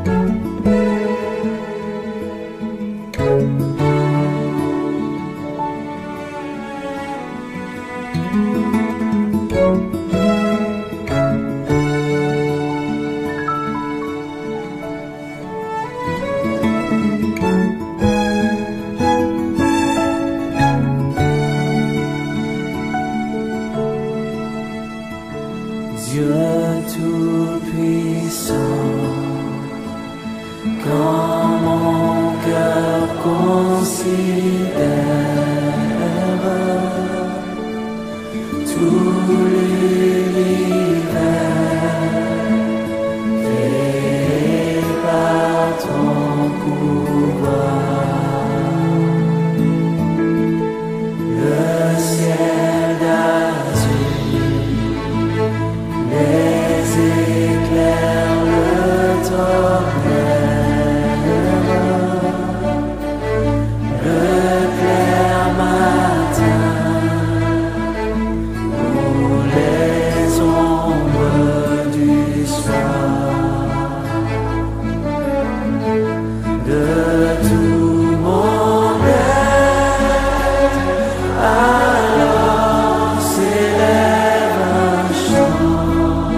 Dieu tout-puissant, quand mon cœur considère tout l'univers créé par ton pouvoir, le ciel d'azur, les éclairs, le tonnerre, le clair matin, ou les ombres du soir, de tout mon être, alors s'élève un chant.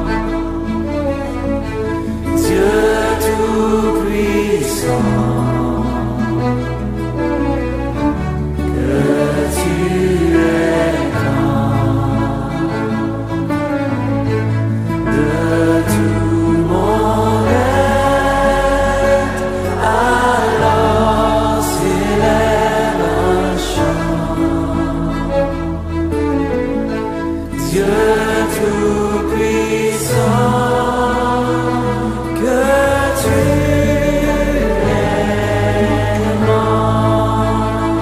Dieu tout-puissant, que tu es grand, de tout mon être, alors s'élève un chant. Dieu tout-puissant, que tu es grand.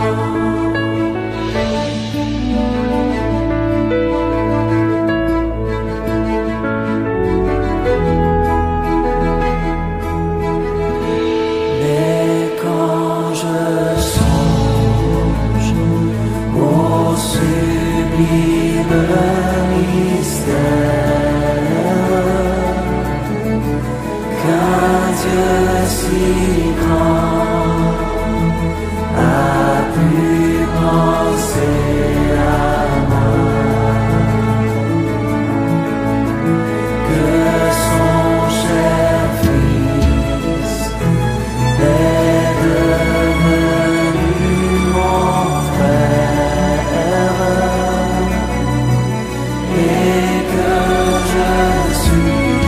Mais quand je songe au sublime mystère qu'un Dieu si grand a pu penser à moi, que son cher Fils est devenu mon frère, et que je suis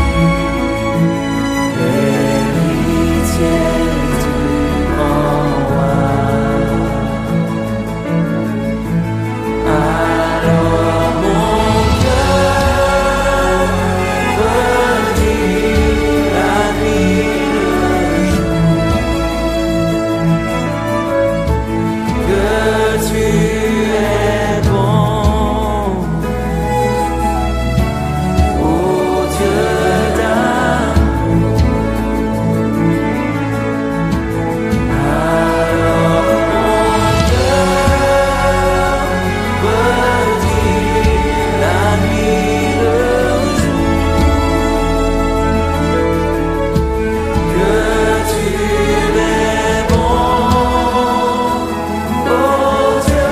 l'héritier du grand roi. Alors mon cœur redit la nuit le jour, que tu es bon, ô Dieu d'amour. Alors mon cœur redit la nuit le jour, que tu es bon, ô Dieu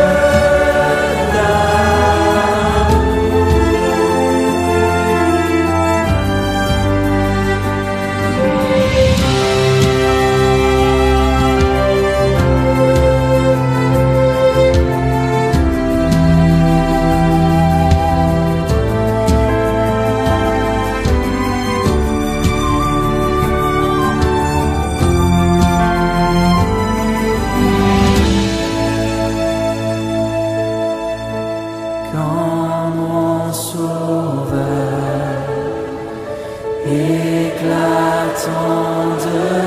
quand mon sauveur éclatant de